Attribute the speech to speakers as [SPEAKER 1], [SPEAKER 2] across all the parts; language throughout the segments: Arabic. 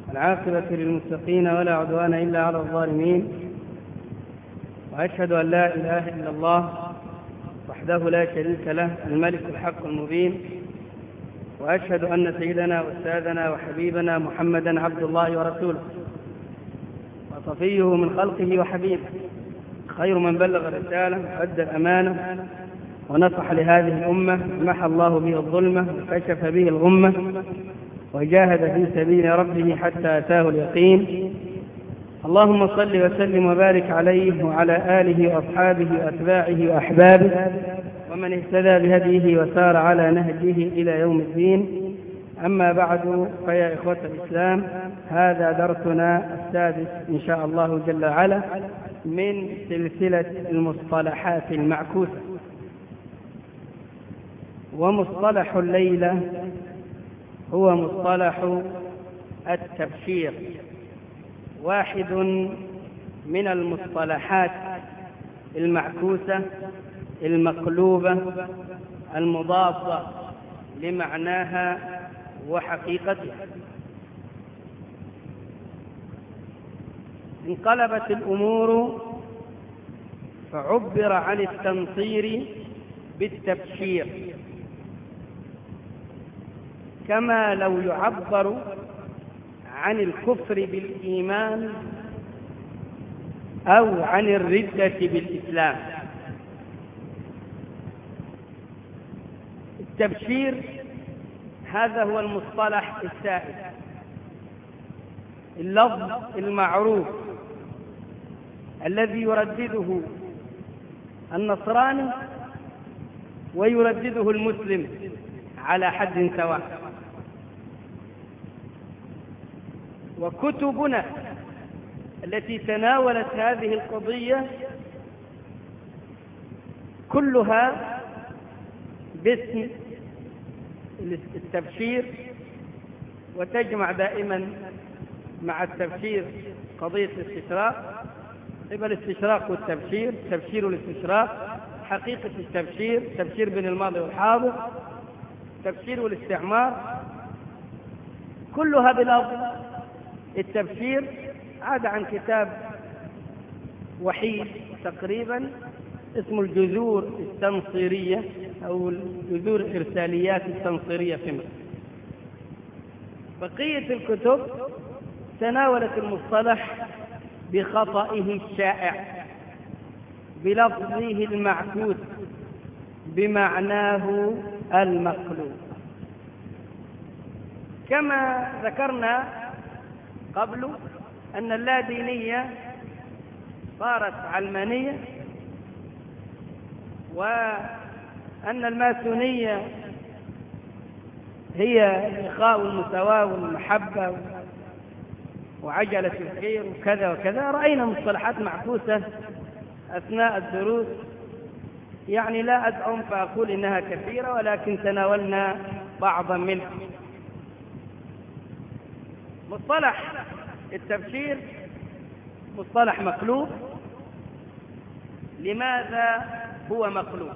[SPEAKER 1] العاقبة للمتقين ولا عدوان إلا على الظالمين، وأشهد أن لا إله إلا الله وحده لا شريك له الملك الحق المبين، وأشهد أن سيدنا وأستاذنا وحبيبنا محمدا عبد الله ورسوله وصفيه من خلقه وحبيبه، خير من بلغ الرسالة وأدى الأمانة ونصح لهذه الأمة، محى الله به الظلمة وكشف به الغمة وجاهد في سبيل ربه حتى أتاه اليقين. اللهم صل وسلم وبارك عليه وعلى آله وأصحابه وأتباعه وأحبابه ومن اهتدى بهديه وسار على نهجه إلى يوم الدين. أما بعد، فيا إخوة الإسلام، هذا درسنا السادس إن شاء الله جل وعلا من سلسلة المصطلحات المعكوسة. ومصطلح الليلة هو مصطلح التبشير، واحد من المصطلحات المعكوسة المقلوبة المضادة لمعناها وحقيقتها. انقلبت الأمور فعبر عن التنصير بالتبشير، كما لو يعبر عن الكفر بالإيمان أو عن الردة بالإسلام. التبشير هذا هو المصطلح السائد، اللفظ المعروف الذي يردده النصراني ويردده المسلم على حد سواء. وكتبنا التي تناولت هذه القضية كلها باسم التبشير، وتجمع دائما مع التبشير قضية الاستشراق، يبقى الاستشراق والتبشير، تبشير والاستشراق، حقيقة التبشير، تبشير بين الماضي والحاضر، تبشير والاستعمار، كلها بلفظ التبشير. عاد عن كتاب وحيد تقريبا اسمه الجذور التنصيرية أو الجذور الإرساليات التنصيرية في مصر. بقية الكتب تناولت المصطلح بخطئه الشائع، بلفظه المعكوس، بمعناه المقلوب. كما ذكرنا قبل أن اللادينية صارت علمانية، وأن الماسونية هي الإخاء والمساواة والمحبة وعجلة الخير وكذا وكذا. رأينا مصطلحات معكوسة أثناء الدروس، يعني لا أدعم فأقول إنها كثيرة، ولكن تناولنا بعضا منها. مصطلح التبشير مصطلح مقلوب. لماذا هو مقلوب؟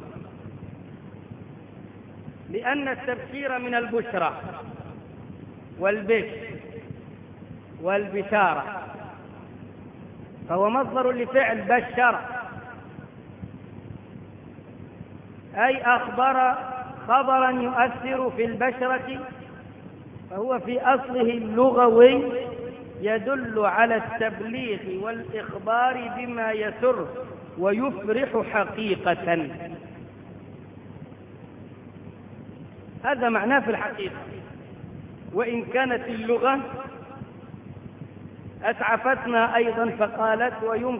[SPEAKER 1] لأن التبشير من البشرى والبشر والبشارة، فهو مصدر لفعل بشر، أي أخبر خبرا يؤثر في البشرة، فهو في أصله اللغوي يدل على التبليغ والإخبار بما يسر ويفرح حقيقة. هذا معناه في الحقيقة. وإن كانت اللغة أسعفتنا أيضا فقالت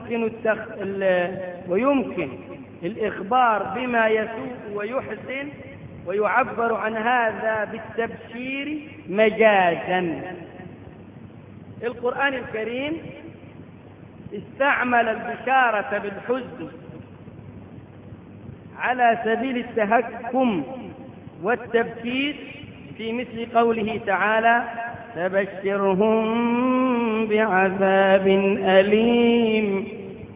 [SPEAKER 1] ويمكن الإخبار بما يسوء ويحسن، ويعبر عن هذا بالتبشير مجازا. القرآن الكريم استعمل البشارة بالحزن على سبيل التهكم والتبكيت في مثل قوله تعالى: فبشرهم بعذاب أليم.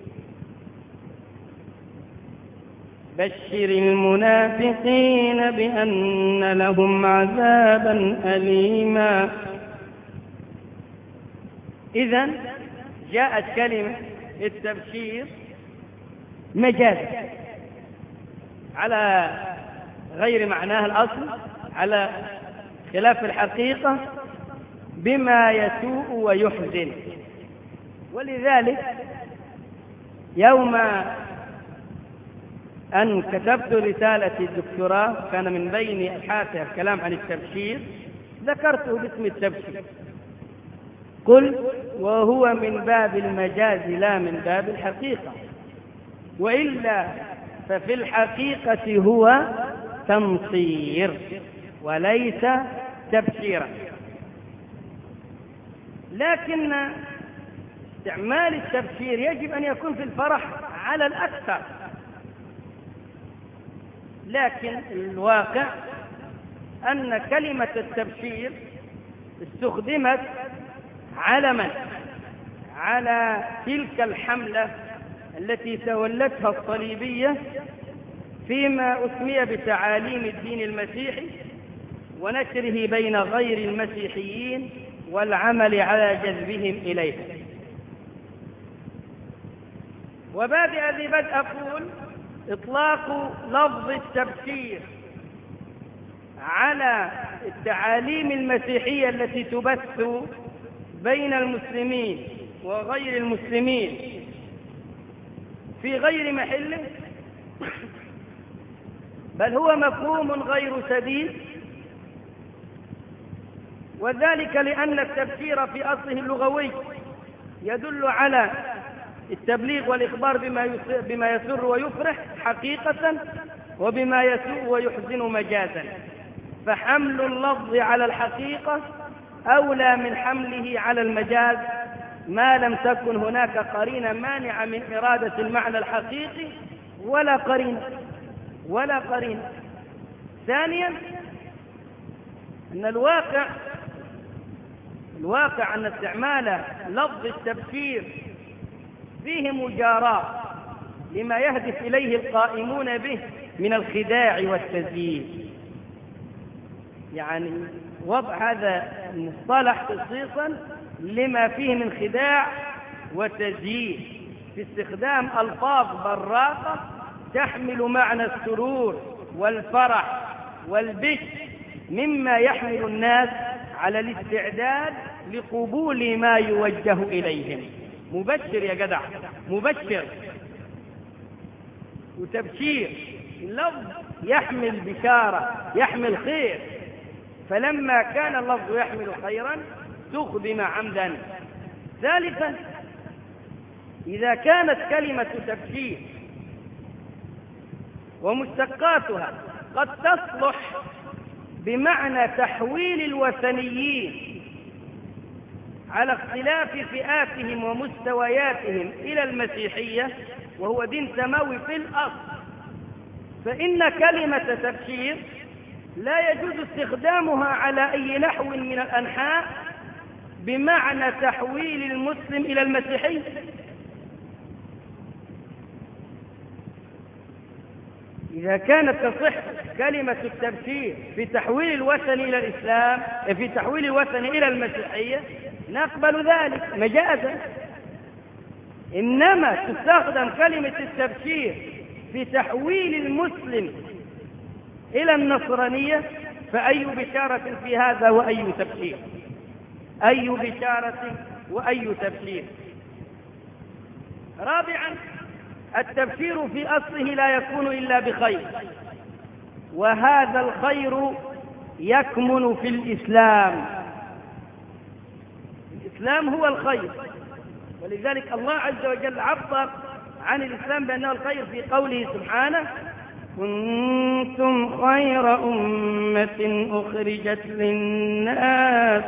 [SPEAKER 1] بشر المنافقين بأن لهم عذابا أليما. إذن جاءت كلمة التبشير مجازا على غير معناها الأصل، على خلاف الحقيقة، بما يسوء ويحزن. ولذلك يوم أن كتبت رسالة الدكتوراه كان من بين أبحاثها الكلام عن التبشير، ذكرته باسم التبشير، قلت وهو من باب المجاز لا من باب الحقيقة، وإلا ففي الحقيقة هو تمطير وليس تبشيرا. لكن استعمال التبشير يجب أن يكون في الفرح على الأكثر، لكن الواقع أن كلمة التبشير استخدمت علما على تلك الحملة التي تولتها الصليبية فيما أسمي بتعاليم الدين المسيحي ونشره بين غير المسيحيين والعمل على جذبهم إليه. وبادئ ذي بدء أقول إطلاق لفظ التبشير على التعاليم المسيحية التي تبث بين المسلمين وغير المسلمين في غير محله، بل هو مفهوم غير سديد، وذلك لأن التبشير في أصله اللغوي يدل على التبليغ والإخبار بما يسر ويفرح حقيقة، وبما يسوء ويحزن مجازا، فحمل اللفظ على الحقيقة أولى من حمله على المجاز ما لم تكن هناك قرينة مانعة من إرادة المعنى الحقيقي ولا قرينة. ثانيا أن الواقع أن استعمال لفظ التبشير فيه مجاراة لما يهدف إليه القائمون به من الخداع والتزيين، يعني وضع هذا المصطلح خصيصا لما فيه من خداع وتزيين في استخدام ألفاظ براقة تحمل معنى السرور والفرح والبشر، مما يحمل الناس على الاستعداد لقبول ما يوجه إليهم. مبشر يا جدع، مبشر وتبشير، اللفظ يحمل بشارة، يحمل خير، فلما كان اللفظ يحمل خيرا تخدم عمدا. ثالثا إذا كانت كلمة تبشير ومشتقاتها قد تصلح بمعنى تحويل الوثنيين على اختلاف فئاتهم ومستوياتهم إلى المسيحية، وهو دين سماوي في الأصل، فإن كلمة تبشير لا يجوز استخدامها على أي نحو من الأنحاء بمعنى تحويل المسلم إلى المسيحي. إذا كانت تصح كلمة التبشير في تحويل الوثن إلى الإسلام، في تحويل الوثن إلى المسيحية، نقبل ذلك مجازا. إنما تستخدم كلمة التبشير في تحويل المسلم إلى النصرانية، فأي بشارة في هذا وأي تبشير، أي بشارة وأي تبشير. رابعا التبشير في أصله لا يكون إلا بخير، وهذا الخير يكمن في الإسلام. الإسلام هو الخير، ولذلك الله عز وجل عبر عن الإسلام بأنه الخير في قوله سبحانه: كنتم خير أمة أخرجت للناس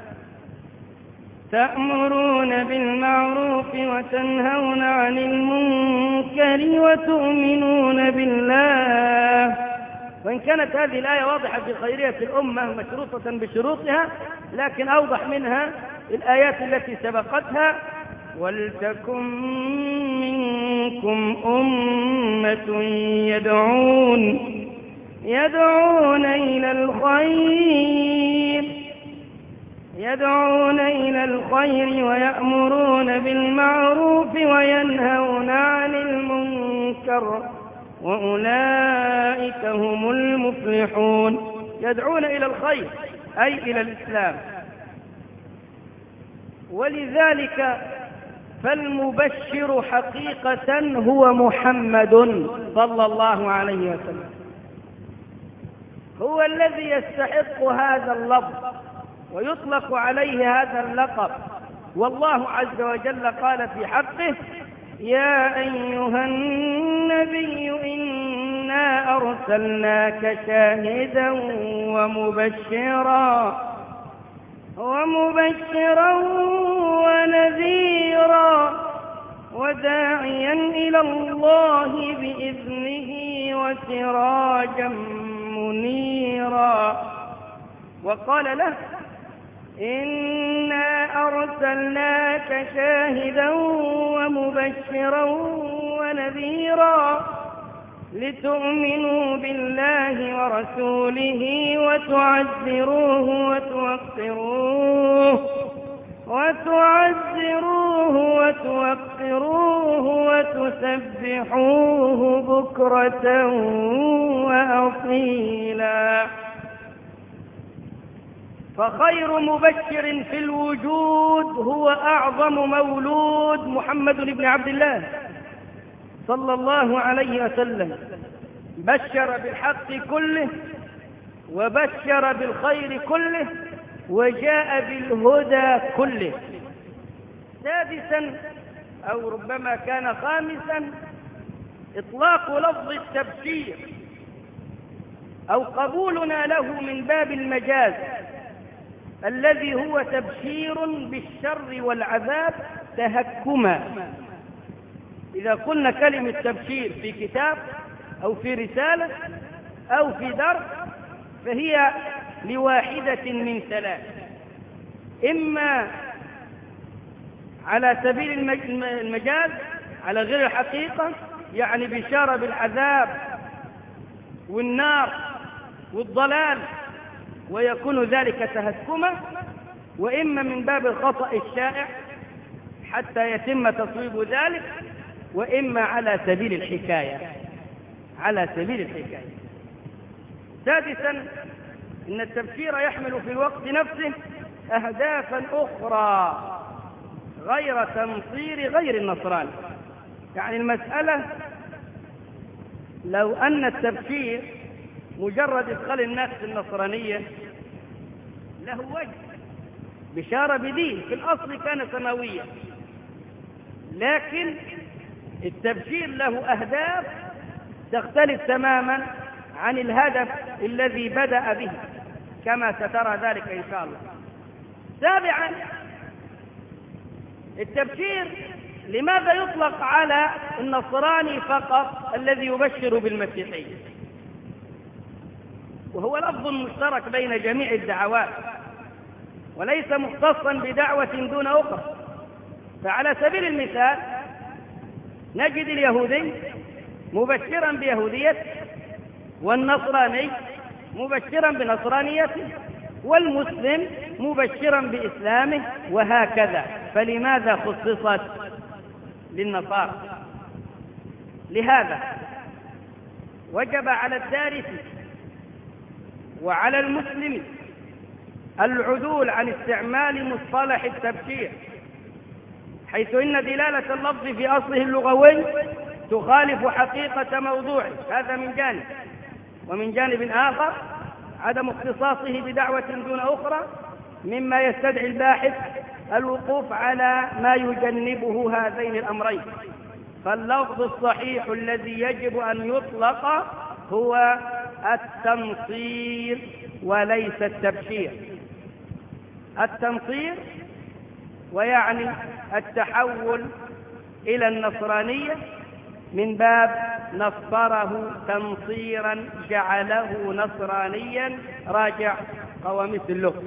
[SPEAKER 1] تأمرون بالمعروف وتنهون عن المنكر وتؤمنون بالله. وإن كانت هذه الآية واضحة في خيرية الأمة مشروطة بشروطها، لكن أوضح منها الآيات التي سبقتها: ولتكن منكم أمة يدعون إلى الخير يدعون إلى الخير ويأمرون بالمعروف وينهون عن المنكر وأولئك هم المفلحون. يدعون إلى الخير أي إلى الإسلام. ولذلك فالمبشر حقيقة هو محمد صلى الله عليه وسلم، هو الذي يستحق هذا اللفظ ويطلق عليه هذا اللقب. والله عز وجل قال في حقه: يا أيها النبي إنا أرسلناك شاهدا ومبشرا ونذيرا وداعيا إلى الله بإذنه وسراجا منيرا. وقال له: إنا أرسلناك شاهدا ومبشرا ونذيرا لتؤمنوا بالله ورسوله وتعزروه وتوقروه وتسبحوه بكرة وأصيلا. فخير مبشر في الوجود هو أعظم مولود محمد بن عبد الله صلى الله عليه وسلم، بشر بالحق كله وبشر بالخير كله وجاء بالهدى كله. سادسا أو ربما كان خامسا إطلاق لفظ التبشير أو قبولنا له من باب المجاز الذي هو تبشير بالشر والعذاب تهكما. إذا قلنا كلمة تبشير في كتاب أو في رسالة أو في درس فهي لواحدة من ثلاث: إما على سبيل المجاز على غير الحقيقة، يعني بشارة بالعذاب والنار والضلال ويكون ذلك تهكما، وإما من باب الخطأ الشائع حتى يتم تصويب ذلك، وإما على سبيل الحكاية. سادسا إن التبشير يحمل في الوقت نفسه أهدافا أخرى غير تنصير غير النصراني. يعني المسألة لو أن التبشير مجرد إدخال الناس في النصرانية له وجه، بشارة بدين في الأصل كان سماويا، لكن التبشير له أهداف تختلف تماما عن الهدف الذي بدأ به، كما سترى ذلك إن شاء الله. سابعا التبشير لماذا يطلق على النصراني فقط الذي يبشر بالمسيحية، وهو لفظ مشترك بين جميع الدعوات وليس مختصا بدعوة دون أخرى. فعلى سبيل المثال نجد اليهودي مبشرا بيهوديته، والنصراني مبشرا بنصرانيته، والمسلم مبشرا بإسلامه، وهكذا. فلماذا خصصت للنصارى؟ لهذا وجب على الدارس وعلى المسلم العدول عن استعمال مصطلح التبشير، حيث إن دلالة اللفظ في أصله اللغوي تخالف حقيقة موضوعه، هذا من جانب. ومن جانب آخر عدم اختصاصه بدعوة دون أخرى مما يستدعي الباحث الوقوف على ما يجنبه هذين الأمرين. فاللفظ الصحيح الذي يجب أن يطلق هو التنصير وليس التبشير. التنصير ويعني التحول إلى النصرانية من باب نصره تنصيرا جعله نصرانيا، راجع قواميس اللغة.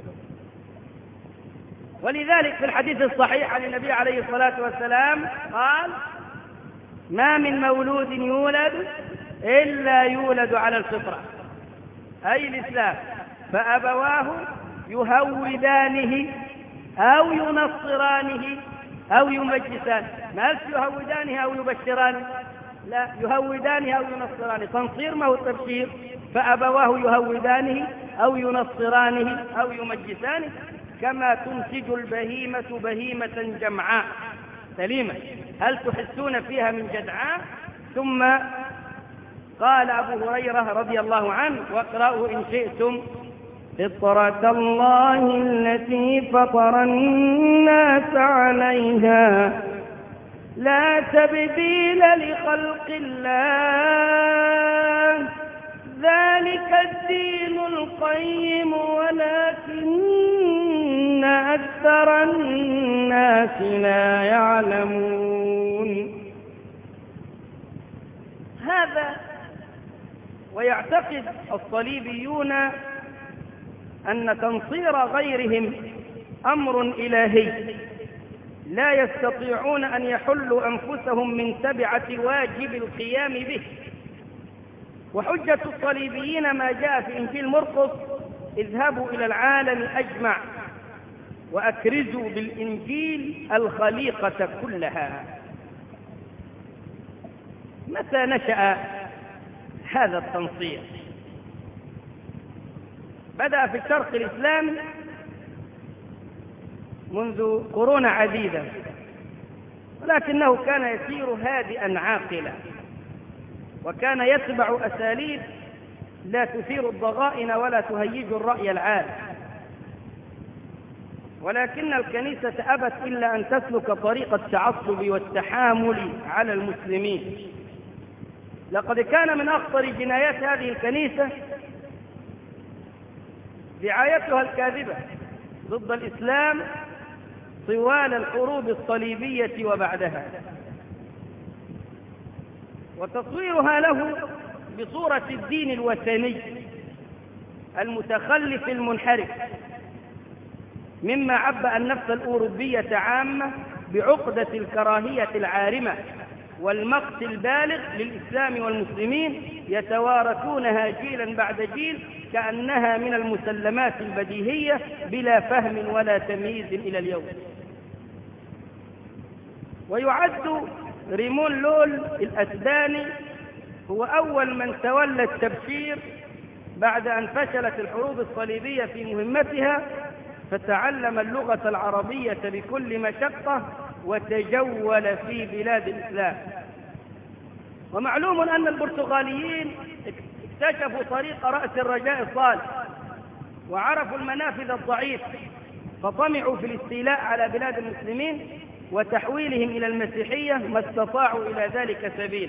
[SPEAKER 1] ولذلك في الحديث الصحيح عن النبي عليه الصلاة والسلام قال: ما من مولود يولد إلا يولد على الفطرة، أي الإسلام، فأبواه يهودانه أو ينصرانه أو يمجسانه. ما قالش يهودانه أو يبشرانه، لا، يهودانه أو ينصرانه. تنصير ما هو التبشير، فأبواه يهودانه أو ينصرانه أو يمجسانه، كما تنتج البهيمة بهيمة جمعاء سليمة، هل تحسون فيها من جدعاء؟ ثم قال أبو هريرة رضي الله عنه، واقرأوا إن شئتم: فطرة الله التي فطر الناس عليها لا تبديل لخلق الله ذلك الدين القيم ولكن أكثر الناس لا يعلمون. هذا ويعتقد الصليبيون أن تنصير غيرهم أمر إلهي لا يستطيعون أن يحلوا أنفسهم من تبعة واجب القيام به. وحجة الصليبيين ما جاء في إنجيل مرقس: اذهبوا إلى العالم أجمع وأكرزوا بالإنجيل الخليقة كلها. متى نشأ هذا التنصير؟ بدأ في الشرق الإسلامي منذ قرون عديدة، ولكنه كان يسير هادئا عاقلا، وكان يتبع أساليب لا تثير الضغائن ولا تهيج الرأي العام. ولكن الكنيسة أبت إلا أن تسلك طريق التعصب والتحامل على المسلمين. لقد كان من أخطر جنايات هذه الكنيسة دعايتها الكاذبة ضد الإسلام طوال الحروب الصليبية وبعدها، وتصويرها له بصورة الدين الوثني المتخلف المنحرف، مما عبأ النفس الأوروبية عامة بعقدة الكراهية العارمة والمقت البالغ للإسلام والمسلمين، يتوارثونها جيلا بعد جيل كأنها من المسلمات البديهية بلا فهم ولا تمييز إلى اليوم. ويعد ريمون لول الأسباني هو أول من تولى التبشير بعد أن فشلت الحروب الصليبية في مهمتها، فتعلم اللغة العربية بكل مشقة وتجول في بلاد الإسلام. ومعلوم أن البرتغاليين اكتشفوا طريق رأس الرجاء الصالح وعرفوا المنافذ الضعيف، فطمعوا في الاستيلاء على بلاد المسلمين وتحويلهم إلى المسيحية ما استطاعوا إلى ذلك سبيلا.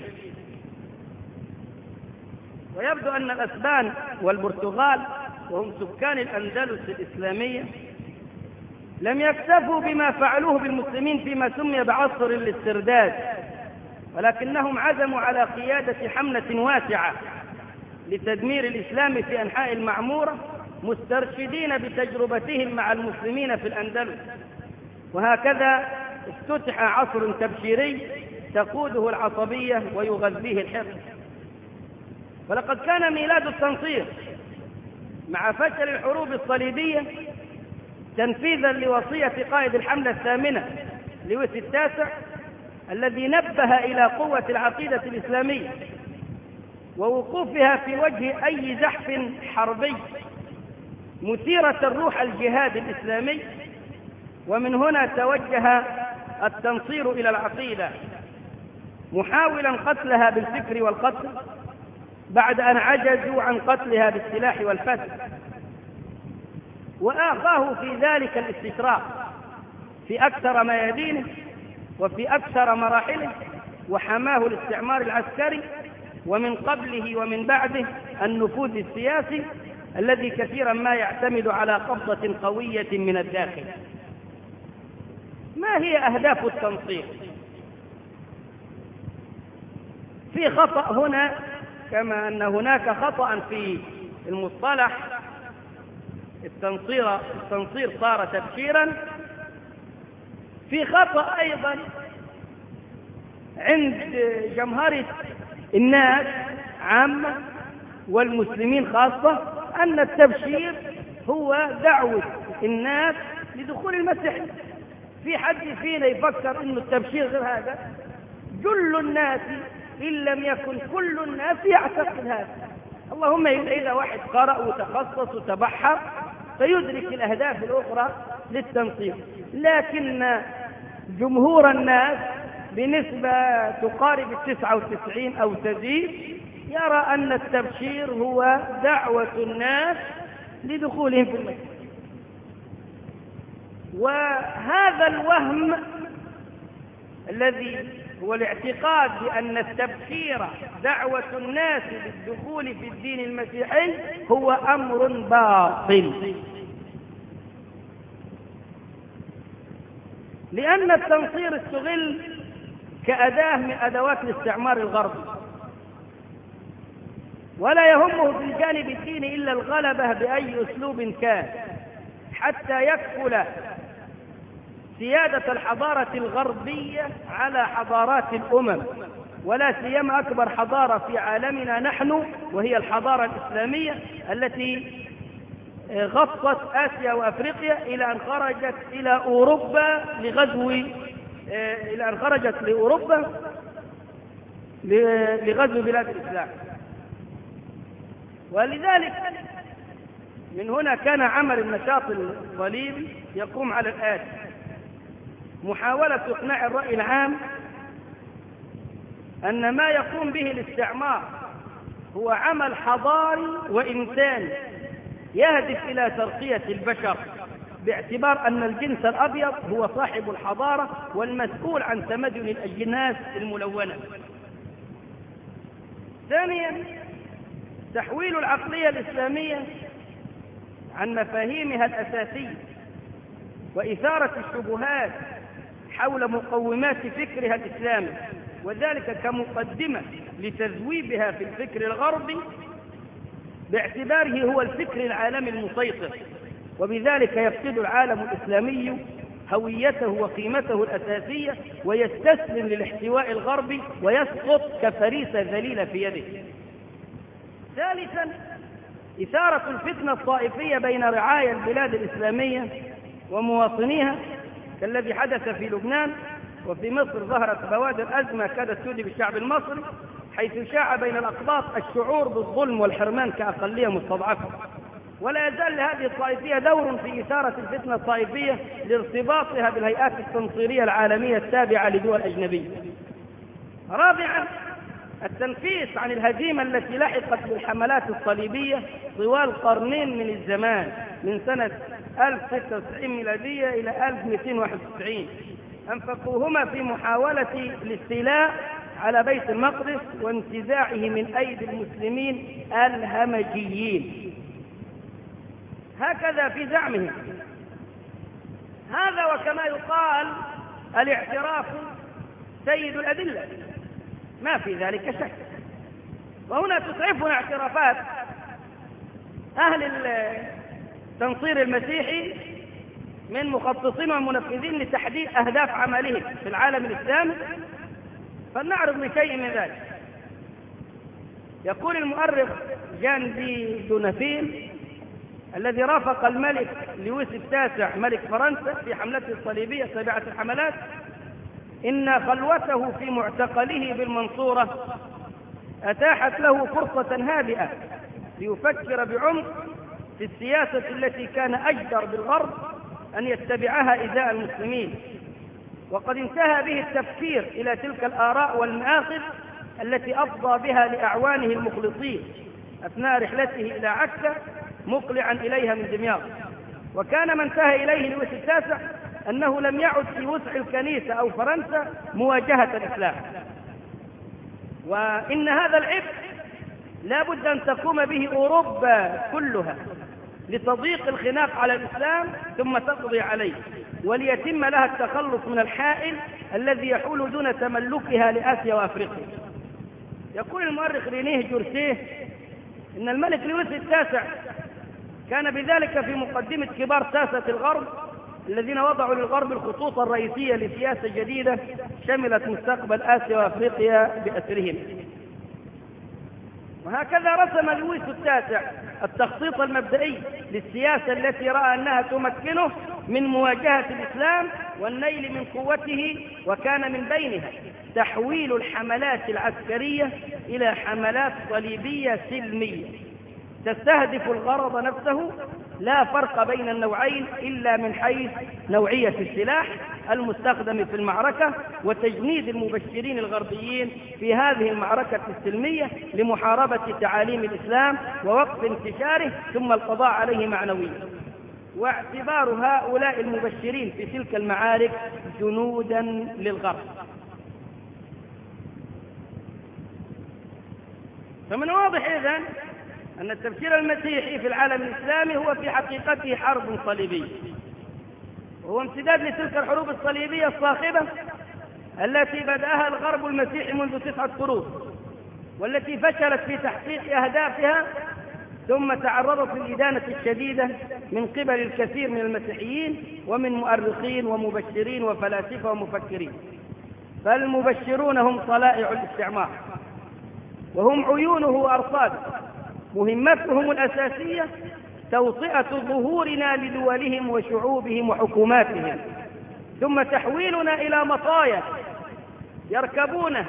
[SPEAKER 1] ويبدو أن الأسبان والبرتغال وهم سكان الأندلس الإسلامية لم يكتفوا بما فعلوه بالمسلمين فيما سمي بعصر الاسترداد، ولكنهم عزموا على قيادة حملة واسعة لتدمير الإسلام في أنحاء المعمورة، مسترشدين بتجربتهم مع المسلمين في الأندلس. وهكذا افتتح عصر تبشيري تقوده العصبية ويغذيه الحقد. ولقد كان ميلاد التنصير مع فشل الحروب الصليبية تنفيذا لوصية قائد الحملة الثامنة لويس التاسع، الذي نبه إلى قوة العقيدة الإسلامية ووقوفها في وجه أي زحف حربي، مثيرة الروح الجهاد الإسلامي. ومن هنا توجه التنصير إلى العقيدة، محاولا قتلها بالفكر والقتل بعد أن عجزوا عن قتلها بالسلاح والفتح. وآخاه في ذلك الاستشراق في أكثر ميادينه وفي أكثر مراحله، وحماه الاستعمار العسكري، ومن قبله ومن بعده النفوذ السياسي الذي كثيرا ما يعتمد على قبضة قوية من الداخل. ما هي أهداف التنصير؟ في خطأ هنا كما أن هناك خطأ في المصطلح. التنصير صار تبشيرا. في خطأ أيضا عند جمهرة الناس عامة والمسلمين خاصة، أن التبشير هو دعوة الناس لدخول المسيحية. في حد فينا يفكر إنه التبشير غير هذا؟ جل الناس إن لم يكن كل الناس يعتقد هذا. اللهم إذا واحد قرأ وتخصص وتبحر فيدرك الأهداف الأخرى للتنصير، لكن جمهور الناس بنسبة تقارب 99 أو تزيد يرى أن التبشير هو دعوة الناس لدخولهم في المسجد. وهذا الوهم الذي هو الاعتقاد بأن التبشير دعوة الناس للدخول في الدين المسيحي هو أمر باطل، لأن التنصير استغل كأداة من أدوات الاستعمار الغربي، ولا يهمه في الجانب الديني إلا الغلبة بأي أسلوب كان، حتى يكفل سيادة الحضارة الغربية على حضارات الأمم، ولا سيما أكبر حضارة في عالمنا نحن وهي الحضارة الإسلامية التي غطت آسيا وأفريقيا إلى أن خرجت إلى أوروبا لغزو بلاد الإسلام. ولذلك من هنا كان عمل النشاط الصليبي يقوم على الآتي: محاولة إقناع الرأي العام أن ما يقوم به الاستعمار هو عمل حضاري وإنساني يهدف إلى ترقية البشر، باعتبار أن الجنس الأبيض هو صاحب الحضارة والمسؤول عن تمدن الأجناس الملونة. ثانيا، تحويل العقلية الإسلامية عن مفاهيمها الأساسية وإثارة الشبهات حول مقومات فكرها الإسلامي، وذلك كمقدمة لتذويبها في الفكر الغربي باعتباره هو الفكر العالمي المسيطر، وبذلك يفقد العالم الإسلامي هويته وقيمته الأساسية ويستسلم للاحتواء الغربي ويسقط كفريسة ذليلة في يده. ثالثا، إثارة الفتنة الطائفية بين رعايا البلاد الإسلامية ومواطنيها كالذي حدث في لبنان، وفي مصر ظهرت بوادر أزمة كادت تودي بالشعب المصري، حيث شاع بين الأقباط الشعور بالظلم والحرمان كأقلية مستضعفة. ولا يزال لهذه الطائفية دور في إثارة الفتنة الطائفية لارتباطها بالهيئات التنصيرية العالمية التابعة لدول أجنبية. رابعا، التنفيس عن الهزيمة التي لحقت بالحملات الصليبية طوال قرنين من الزمان، من سنة 1096 ميلادية إلى 1291، أنفقوهما في محاولة الاستيلاء على بيت المقدس وانتزاعه من أيدي المسلمين الهمجيين، هكذا في زعمهم. هذا وكما يقال الاعتراف سيد الأدلة، ما في ذلك شك. وهنا تسعفنا اعترافات أهل التنصير المسيحي من مخططين ومنفذين لتحديد أهداف عملهم في العالم الإسلامي، فلنعرض بشيء من ذلك. يقول المؤرخ جان دي دونافيل الذي رافق الملك لويس التاسع ملك فرنسا في حملته الصليبية سابعة الحملات إن خلوته في معتقله بالمنصورة أتاحت له فرصة هادئة ليفكر بعمق في السياسة التي كان أجدر بالغرب أن يتبعها إزاء المسلمين، وقد انتهى به التفكير إلى تلك الآراء والمآخذ التي أفضى بها لأعوانه المخلصين أثناء رحلته إلى عكا مقلعا إليها من دمياط. وكان ما انتهى إليه لويس التاسع أنه لم يعد في وسع الكنيسة أو فرنسا مواجهة الإسلام، وإن هذا العبء لا بد أن تقوم به أوروبا كلها لتضييق الخناق على الإسلام ثم تقضي عليه، وليتم لها التخلص من الحائل الذي يحول دون تملكها لآسيا وأفريقيا. يقول المؤرخ رينيه جورسيه إن الملك لويس التاسع كان بذلك في مقدمة كبار ساسة الغرب الذين وضعوا للغرب الخطوط الرئيسية لسياسة جديدة شملت مستقبل آسيا وأفريقيا بأسرهم. وهكذا رسم لويس التاسع التخطيط المبدئي للسياسة التي رأى أنها تمكنه من مواجهة الإسلام والنيل من قوته، وكان من بينها تحويل الحملات العسكرية إلى حملات صليبية سلمية تستهدف الغرض نفسه، لا فرق بين النوعين إلا من حيث نوعية السلاح المستخدم في المعركة، وتجنيد المبشرين الغربيين في هذه المعركة السلمية لمحاربة تعاليم الإسلام ووقف انتشاره، ثم القضاء عليه معنويا، واعتبار هؤلاء المبشرين في تلك المعارك جنودا للغرب. فمن واضح إذن أن التفكير المسيحي في العالم الإسلامي هو في حقيقته حرب صليبية، وهو امتداد لتلك الحروب الصليبية الصاخبة التي بدأها الغرب المسيحي منذ 9 قرون، والتي فشلت في تحقيق أهدافها، ثم تعرضت للإدانة الشديدة من قبل الكثير من المسيحيين ومن مؤرخين ومبشرين وفلاسفة ومفكرين. فالمبشرون هم طلائع الاستعمار، وهم عيونه وأرصاده، مهمتهم الأساسية توطئة ظهورنا لدولهم وشعوبهم وحكوماتهم، ثم تحويلنا إلى مطايا يركبونها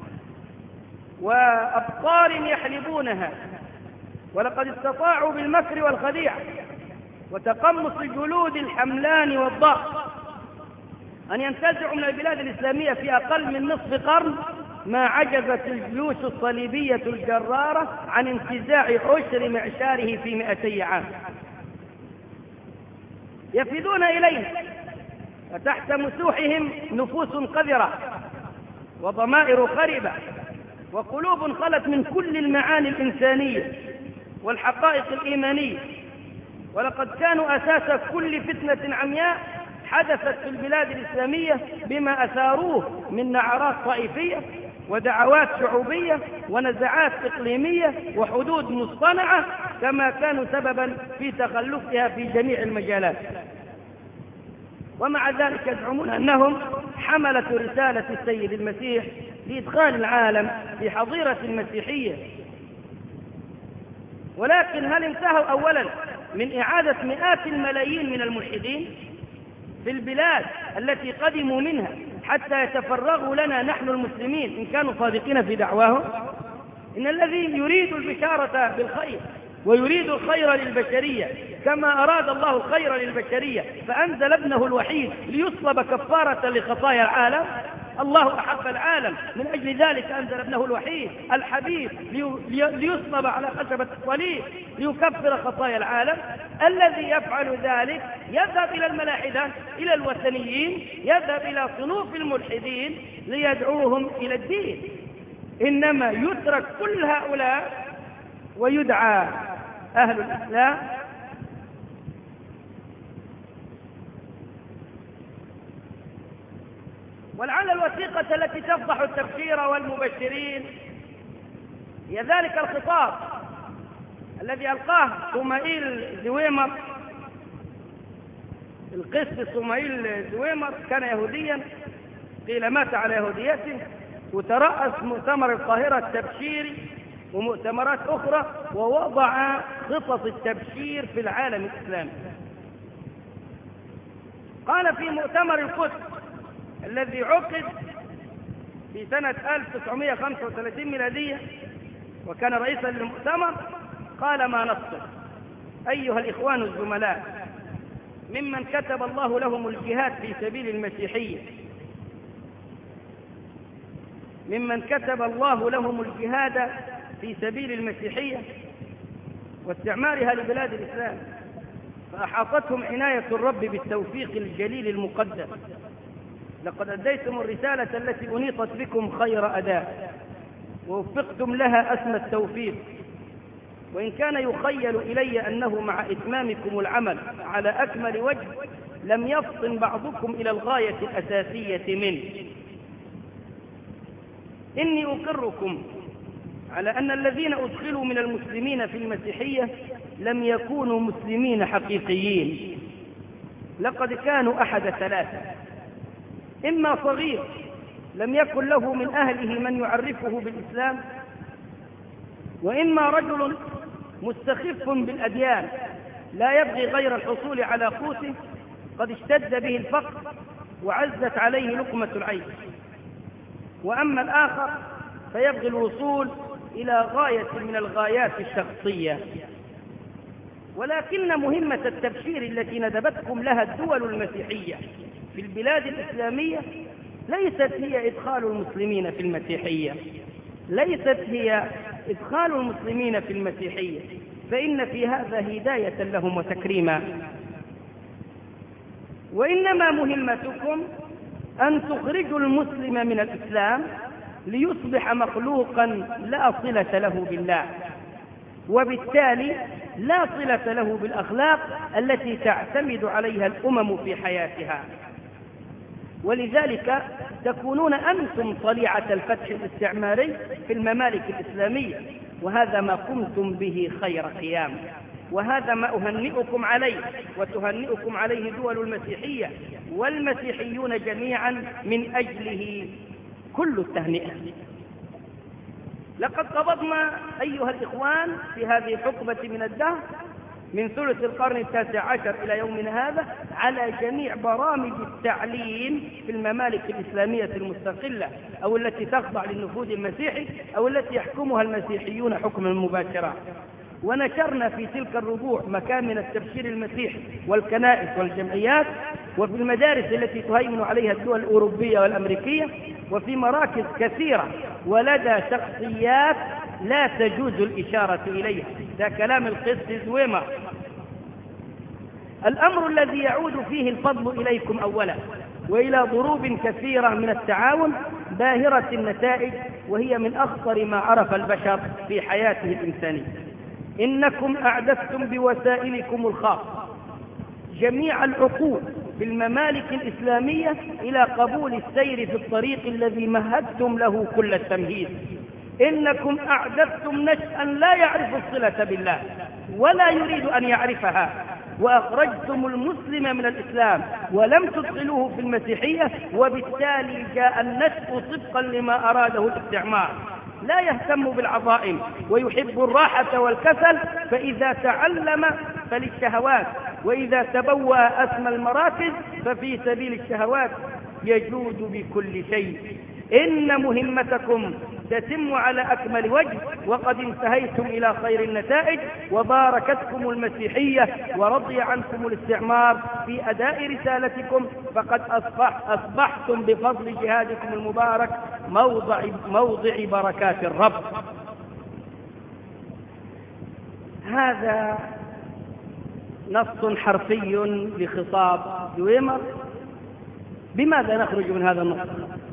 [SPEAKER 1] وأبطال يحلبونها، ولقد استطاعوا بالمكر والخديعة وتقمص جلود الحملان والضعف أن ينتزعوا من البلاد الإسلامية في أقل من نصف قرن ما عجزت الجيوش الصليبية الجرارة عن انتزاع عشر معشاره في 200 عام. يفدون إلينا، وتحت مسوحهم نفوس قذرة وضمائر خربة وقلوب خلت من كل المعاني الإنسانية والحقائق الإيمانية، ولقد كانوا أساس كل فتنة عمياء حدثت في البلاد الإسلامية بما أثاروه من نعرات طائفية ودعوات شعوبية ونزعات إقليمية وحدود مصطنعة، كما كانوا سببا في تخلفها في جميع المجالات. ومع ذلك يزعمون أنهم حملة رسالة السيد المسيح لإدخال العالم في حظيرة المسيحية. ولكن هل انتهوا أولا من إعادة مئات الملايين من الملحدين في البلاد التي قدموا منها حتى يتفرغوا لنا نحن المسلمين إن كانوا صادقين في دعواهم؟ إن الذي يريد البشارة بالخير ويريد الخير للبشرية كما أراد الله الخير للبشرية فأنزل ابنه الوحيد ليصلب كفارة لخطايا العالم. الله أحب العالم، من أجل ذلك أنزل ابنه الوحيد الحبيب ليصلب على خشبة الصليب ليكفر خطايا العالم. الذي يفعل ذلك يذهب إلى الملاحدة، إلى الوثنيين، يذهب إلى صنوف الملحدين ليدعوهم إلى الدين. إنما يترك كل هؤلاء ويدعى أهل الإسلام. ولعل الوثيقة التي تفضح التبشير والمبشرين هي ذلك الخطاب الذي ألقاه صومائيل زويمر. القس صومائيل زويمر كان يهوديا، قيل مات على يهوديته، وترأس مؤتمر القاهرة التبشيري ومؤتمرات أخرى، ووضع خطط التبشير في العالم الإسلامي. قال في مؤتمر القدس الذي عقد في سنة 1935 ميلادية وكان رئيسا للمؤتمر، قال ما نصر: أيها الإخوان الزملاء، ممن كتب الله لهم الجهاد في سبيل المسيحية، ممن كتب الله لهم الجهاد في سبيل المسيحية واستعمارها لبلاد الإسلام، فأحاطتهم عناية الرب بالتوفيق الجليل المقدس. لقد أديتم الرسالة التي أنيطت بكم خير أداء، ووفقتم لها أسمى التوفيق. وإن كان يخيل إلي أنه مع إتمامكم العمل على أكمل وجه لم يفطن بعضكم إلى الغاية الأساسية منه. إني أقركم على أن الذين أدخلوا من المسلمين في المسيحية لم يكونوا مسلمين حقيقيين. لقد كانوا أحد ثلاثة: إما صغير لم يكن له من أهله من يعرفه بالإسلام، وإما رجل مستخف بالأديان لا يبغي غير الحصول على قوته، قد اشتد به الفقر وعزت عليه لقمة العيش. وأما الآخر فيبغي الوصول إلى غاية من الغايات الشخصية. ولكن مهمة التبشير التي ندبتكم لها الدول المسيحية في البلاد الإسلامية ليست هي إدخال المسلمين في المسيحية، ليست هي إدخال المسلمين في المسيحية، فإن في هذا هداية لهم وتكريما، وإنما مهمتكم أن تخرجوا المسلم من الإسلام ليصبح مخلوقا لا صلة له بالله، وبالتالي لا صلة له بالأخلاق التي تعتمد عليها الأمم في حياتها. ولذلك تكونون أنتم طليعة الفتح الاستعماري في الممالك الإسلامية، وهذا ما قمتم به خير قيام، وهذا ما أهنئكم عليه وتهنئكم عليه دول المسيحية والمسيحيون جميعا من أجله كل التهنئة. لقد قبضنا أيها الإخوان في هذه الحقبة من الدهر من ثلث القرن التاسع عشر إلى يومنا هذا على جميع برامج التعليم في الممالك الإسلامية المستقلة أو التي تخضع للنفوذ المسيحي أو التي يحكمها المسيحيون حكما مباشرا. ونشرنا في تلك الربوع مكامن التبشير المسيحي والكنائس والجمعيات، وفي المدارس التي تهيمن عليها الدول الأوروبية والأمريكية، وفي مراكز كثيرة ولدى شخصيات لا تجوز الإشارة إليها. ده كلام القس زويمر. الأمر الذي يعود فيه الفضل إليكم أولا وإلى ضروب كثيرة من التعاون باهرة النتائج، وهي من أخطر ما عرف البشر في حياته الإنسانية. إنكم أعددتم بوسائلكم الخاصة جميع العقول في الممالك الإسلامية إلى قبول السير في الطريق الذي مهدتم له كل التمهيد. إنكم أعددتم نشأ لا يعرف الصلة بالله ولا يريد أن يعرفها، وأخرجتم المسلم من الإسلام ولم تدخلوه في المسيحية، وبالتالي جاء النشأ طبقا لما أراده الاستعمار. لا يهتم بالعظائم ويحب الراحة والكسل، فإذا تعلم فللشهوات، وإذا تبوأ أسمى المراكز ففي سبيل الشهوات يجود بكل شيء. إن مهمتكم تتم على أكمل وجه، وقد انتهيتم إلى خير النتائج، وباركتكم المسيحية ورضي عنكم الاستعمار في أداء رسالتكم، فقد أصبحتم بفضل جهادكم المبارك موضع بركات الرب. هذا نص حرفي لخطاب زويمر. بماذا نخرج من هذا النص؟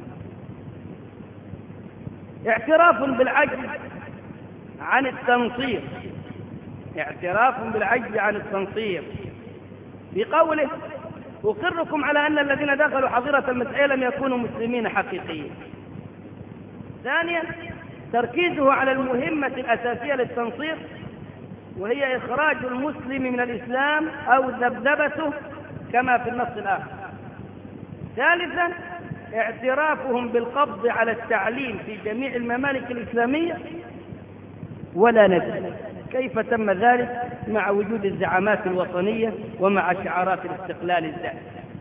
[SPEAKER 1] اعتراف بالعجز عن التنصير، اعتراف بالعجز عن التنصير بقوله: أقركم على أن الذين دخلوا حظيرة المسيحية لم يكونوا مسلمين حقيقيين. ثانيا، تركيزه على المهمة الأساسية للتنصير، وهي إخراج المسلم من الإسلام أو ذبذبته كما في النص الآخر. ثالثا، اعترافهم بالقبض على التعليم في جميع الممالك الإسلامية ولا ندري كيف تم ذلك مع وجود الزعامات الوطنية ومع شعارات الاستقلال الذاتي.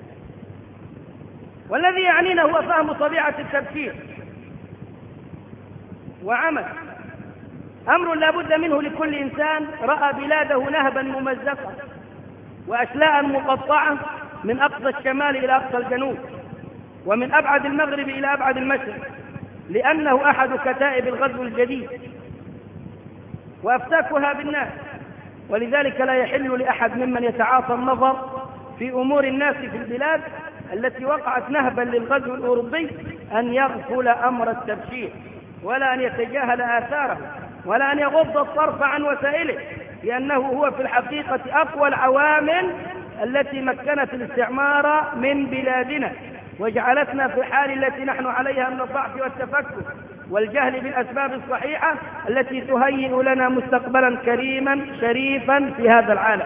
[SPEAKER 1] والذي يعنينا هو فهم طبيعة التبشير وعمل أمر لا بد منه لكل إنسان رأى بلاده نهبا ممزقا وأشلاء مقطعة من أقصى الشمال إلى أقصى الجنوب، ومن أبعد المغرب إلى أبعد المشرق، لأنه أحد كتائب الغزو الجديد وأفتاكها بالناس. ولذلك لا يحل لأحد ممن يتعاطى النظر في أمور الناس في البلاد التي وقعت نهبا للغزو الأوروبي أن يغفل أمر التبشير، ولا أن يتجاهل آثاره، ولا أن يغض الطرف عن وسائله، لأنه هو في الحقيقة أقوى العوامل التي مكنت الاستعمار من بلادنا وجعلتنا في الحال التي نحن عليها من الضعف والتفكك والجهل بالأسباب الصحيحة التي تهيئ لنا مستقبلا كريما شريفا في هذا العالم.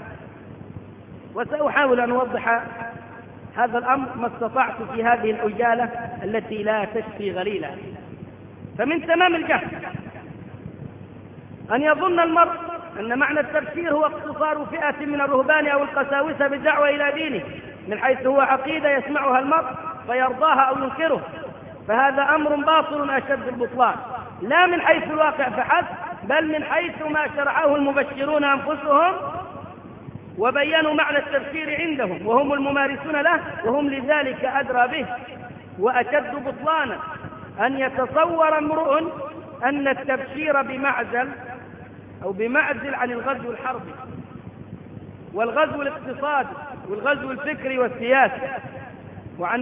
[SPEAKER 1] وسأحاول أن أوضح هذا الأمر ما استطعت في هذه العجالة التي لا تشفي غليلا. فمن تمام الجهل أن يظن المرء أن معنى التبشير هو اقتصار فئة من الرهبان أو القساوسة بالدعوة إلى دينه، من حيث هو عقيدة يسمعها المرء فيرضاها أو ينكره، فهذا أمر باطل أشد البطلان، لا من حيث الواقع فحسب، بل من حيث ما شرعه المبشرون أنفسهم وبينوا معنى التبشير عندهم، وهم الممارسون له، وهم لذلك أدرى به. وأشد بطلانا أن يتصور امرؤ أن التبشير بمعزل عن الغزو الحربي والغزو الاقتصادي والغزو الفكري والسياسي، وعن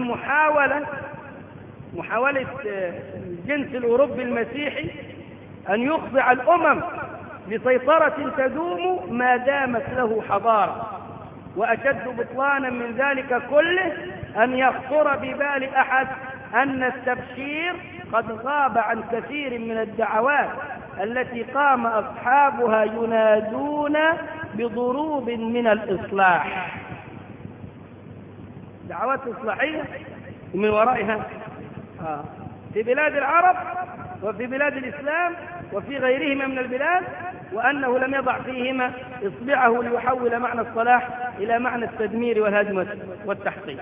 [SPEAKER 1] محاولة الجنس الأوروبي المسيحي أن يخضع الأمم لسيطرة تدوم ما دامت له حضارة. وأشد بطلانا من ذلك كله أن يخطر ببال أحد أن التبشير قد غاب عن كثير من الدعوات التي قام أصحابها ينادون بضروب من الإصلاح، دعوات إصلاحية ومن ورائها في بلاد العرب وفي بلاد الإسلام وفي غيرهما من البلاد، وأنه لم يضع فيهما إصبعه ليحول معنى الصلاح إلى معنى التدمير والهدم والتحطيم.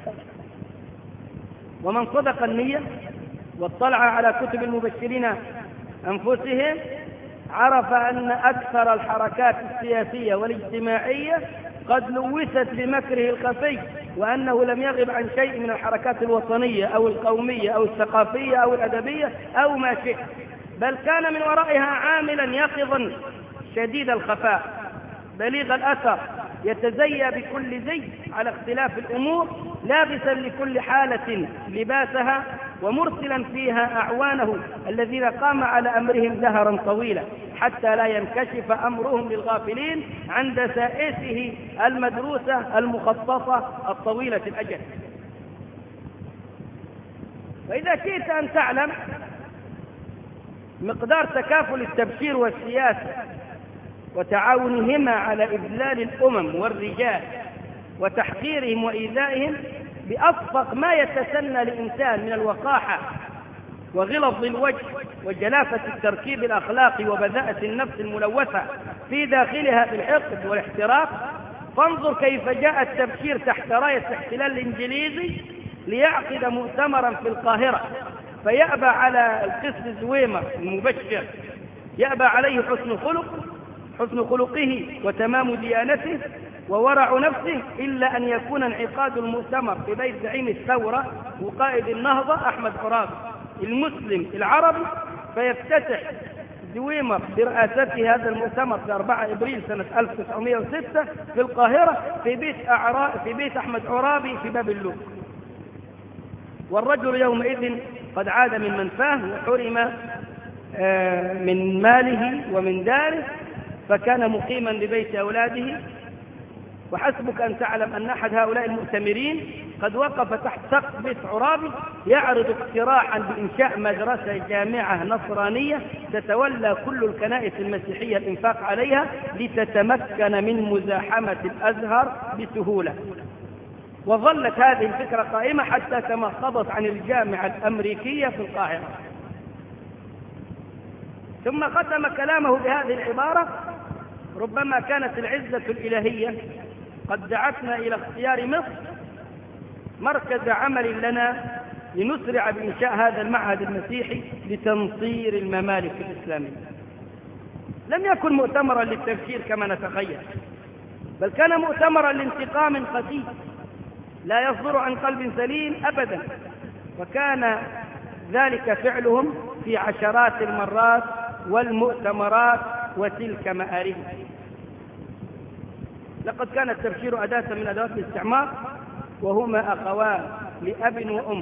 [SPEAKER 1] ومن صدق النية واطلع على كتب المبشرين أنفسهم عرف أن أكثر الحركات السياسية والاجتماعية قد لوثت بمكره الخفي، وأنه لم يغب عن شيء من الحركات الوطنية أو القومية أو الثقافية أو الأدبية أو ما شئ، بل كان من ورائها عاملا يقظا شديد الخفاء بليغ الأثر، يتزيى بكل زي على اختلاف الأمور، لابسا لكل حالة لباسها، ومرسلا فيها أعوانه الذين قام على أمرهم دهرا طويلا حتى لا ينكشف أمرهم للغافلين عن دسائسه المدروسة المخصصة الطويلة الأجل. وإذا شئت أن تعلم مقدار تكافل التبشير والسياسة وتعاونهما على إذلال الأمم والرجال وتحقيرهم وإيذائهم بأصفق ما يتسنى لإنسان من الوقاحة وغلظ الوجه وجلافة التركيب الأخلاقي وبذاءة النفس الملوثة في داخلها بالحقد والاحتراق، فانظر كيف جاء التبشير تحت راية الاحتلال الإنجليزي ليعقد مؤتمرا في القاهرة، فيأبى على القس زويمر المبشر، يأبى عليه حسن خلقه وتمام ديانته وورع نفسه، إلا أن يكون انعقاد المؤتمر في بيت زعيم الثورة وقائد النهضة أحمد عرابي المسلم العربي، فيفتتح زويمر برئاسته هذا المؤتمر في 4 إبريل سنة 1906 في القاهرة في بيت أحمد عرابي في باب اللوق. والرجل يومئذ قد عاد من منفاه وحرم من ماله ومن داره، فكان مقيما ببيت أولاده. وحسبك أن تعلم أن أحد هؤلاء المؤتمرين قد وقف تحت سقف بيت عرابي يعرض اقتراحا بإنشاء مدرسة جامعة نصرانية تتولى كل الكنائس المسيحية الإنفاق عليها لتتمكن من مزاحمة الأزهر بسهولة. وظلت هذه الفكرة قائمة حتى تمخضت عن الجامعة الأمريكية في القاهرة. ثم ختم كلامه بهذه العبارة: ربما كانت العزة الإلهية قد دعتنا إلى اختيار مصر مركز عمل لنا لنسرع بإنشاء هذا المعهد المسيحي لتنصير الممالك الإسلامية. لم يكن مؤتمرا للتبشير كما نتخيل، بل كان مؤتمرا لانتقام قتيل لا يصدر عن قلب سليم أبدا، وكان ذلك فعلهم في عشرات المرات والمؤتمرات وتلك مآربه. لقد كان التبشير أداة من أدوات الاستعمار، وهما أخوان لأب وأم.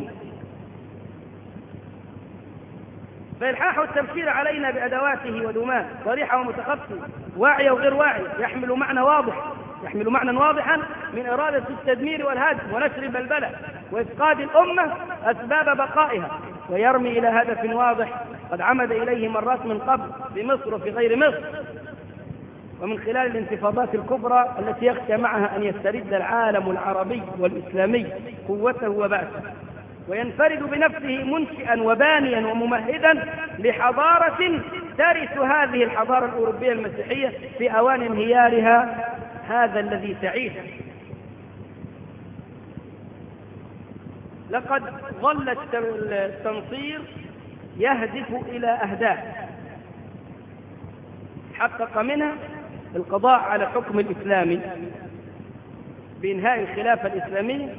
[SPEAKER 1] فإلحاح التبشير علينا بأدواته ودماه صريحة ومتخفية، واعية وغير واعية، يحمل معنى واضحا من إرادة التدمير والهدم ونشر البلبلة وإفقاد الأمة أسباب بقائها، ويرمي إلى هدف واضح قد عمد إليه مرات من قبل في مصر وفي غير مصر، ومن خلال الانتفاضات الكبرى التي يخشى معها أن يسترد العالم العربي والإسلامي قوته وبأسه، وينفرد بنفسه منشئا وبانيا وممهدا لحضارة ترث هذه الحضارة الأوروبية المسيحية في أوان انهيارها هذا الذي تعيشه. لقد ظل التنصير يهدف إلى أهداف حقق منها القضاء على الحكم الإسلامي بإنهاء الخلافة الإسلامية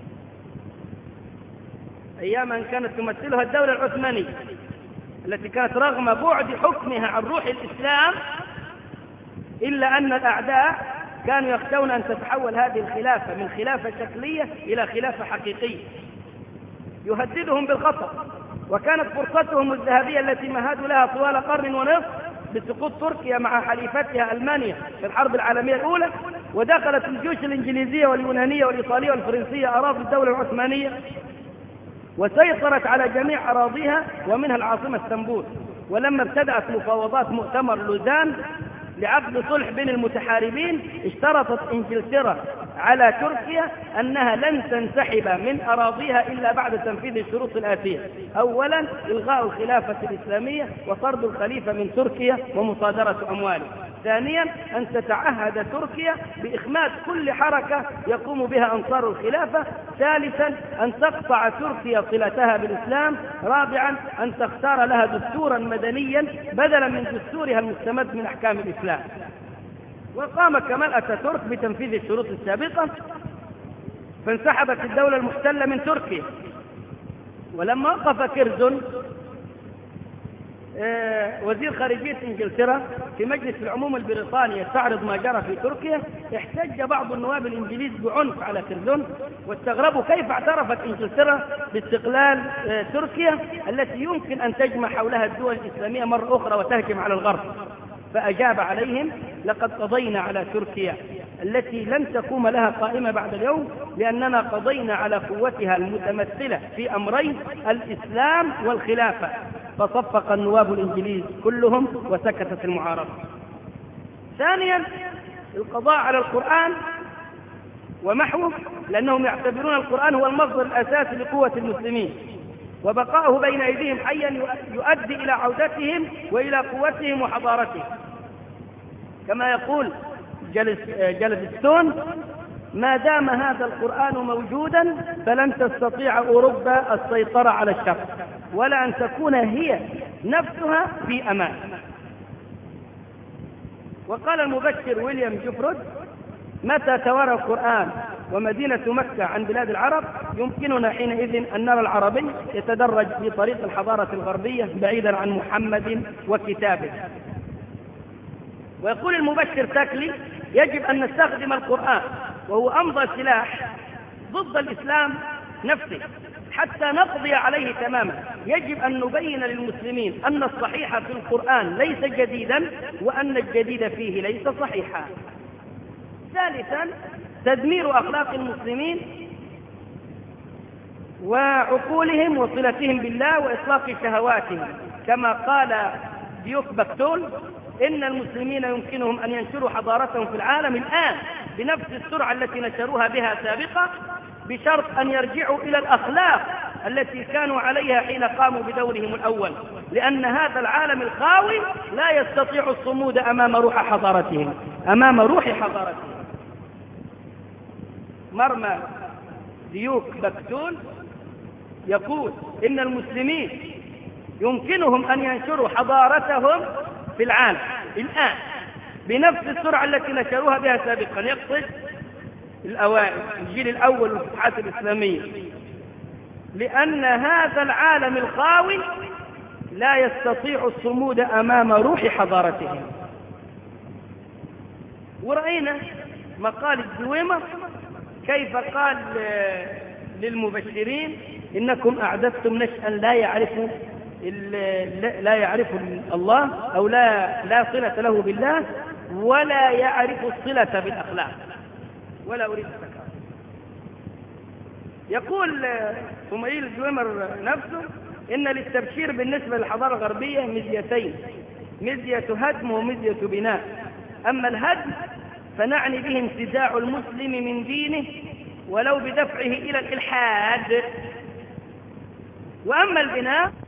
[SPEAKER 1] أيام أن كانت تمثلها الدولة العثمانية التي كانت رغم بعد حكمها عن روح الإسلام إلا أن الأعداء كانوا يخشون أن تتحول هذه الخلافة من خلافة شكلية إلى خلافة حقيقية يهددهم بالخطر. وكانت فرصتهم الذهبية التي مهدوا لها طوال قرن ونصف بسقوط تركيا مع حليفتها ألمانيا في الحرب العالمية الأولى، ودخلت الجيوش الإنجليزية واليونانية والإيطالية والفرنسية أراضي الدولة العثمانية وسيطرت على جميع أراضيها ومنها العاصمة اسطنبول. ولما ابتدأت مفاوضات مؤتمر لوزان لعقد صلح بين المتحاربين اشترطت إنجلترا على تركيا أنها لن تنسحب من أراضيها إلا بعد تنفيذ الشروط الآتية: أولا إلغاء الخلافة الإسلامية وطرد الخليفة من تركيا ومصادرة أمواله. ثانيا أن تتعهد تركيا بإخماد كل حركة يقوم بها أنصار الخلافة. ثالثا أن تقطع تركيا صلتها بالإسلام. رابعا أن تختار لها دستورا مدنيا بدلا من دستورها المستمد من أحكام الإسلام. وقام كمال أتاتورك بتنفيذ الشروط السابقة فانسحبت الدولة المحتلة من تركيا. ولما وقف كيرزون وزير خارجية إنجلترا في مجلس العموم البريطاني يستعرض ما جرى في تركيا، احتج بعض النواب الإنجليز بعنف على كيرزون واستغربوا كيف اعترفت إنجلترا باستقلال تركيا التي يمكن أن تجمع حولها الدول الإسلامية مرة أخرى وتهجم على الغرب. فأجاب عليهم: لقد قضينا على تركيا التي لن تقوم لها قائمة بعد اليوم لأننا قضينا على قوتها المتمثلة في أمرين: الإسلام والخلافة. فصفق النواب الإنجليز كلهم وسكتت المعارضة. ثانيا القضاء على القرآن ومحوه، لأنهم يعتبرون القرآن هو المصدر الأساسي لقوة المسلمين، وبقاؤه بين أيديهم حيا يؤدي إلى عودتهم وإلى قوتهم وحضارتهم. كما يقول جلفستون: ما دام هذا القرآن موجودا فلن تستطيع أوروبا السيطرة على الشرق ولا أن تكون هي نفسها في أمان. وقال المبشر ويليام جوفرود: متى توارى القرآن ومدينة مكة عن بلاد العرب يمكننا حينئذ أن نرى العربي يتدرج في طريق الحضارة الغربية بعيدا عن محمد وكتابه. ويقول المبشر تاكلي: يجب أن نستخدم القرآن وهو أمضى سلاح ضد الإسلام نفسه حتى نقضي عليه تماما. يجب أن نبين للمسلمين أن الصحيح في القرآن ليس جديدا وأن الجديد فيه ليس صحيحا. ثالثا تدمير أخلاق المسلمين وعقولهم وصلتهم بالله وإطلاق شهواتهم. كما قال ديوك بكتول: إن المسلمين يمكنهم أن ينشروا حضارتهم في العالم الآن بنفس السرعة التي نشروها بها سابقا، بشرط أن يرجعوا إلى الأخلاق التي كانوا عليها حين قاموا بدورهم الأول، لأن هذا العالم الخاوي لا يستطيع الصمود أمام روح حضارتهم. مرمى ديوك بكتول يقول: إن المسلمين يمكنهم أن ينشروا حضارتهم في العالم الآن بنفس السرعة التي نشروها بها سابقا. يقصد الأوائل، الجيل الأول والفتوحات الإسلامية، لأن هذا العالم الخاوي لا يستطيع الصمود أمام روح حضارتهم. ورأينا مقال الدويمة كيف قال للمبشرين: إنكم أعددتم نشأ لا يعرف الله أو لا صلة له بالله ولا يعرف الصلة بالأخلاق. ولا أريد التكرار. يقول خميل الدويمر نفسه: إن للتبشير بالنسبة للحضارة الغربية مزيتين: مزية هدم ومزية بناء. أما الهدم فنعني به انتزاع المسلم من دينه ولو بدفعه إلى الإلحاد، وأما البناء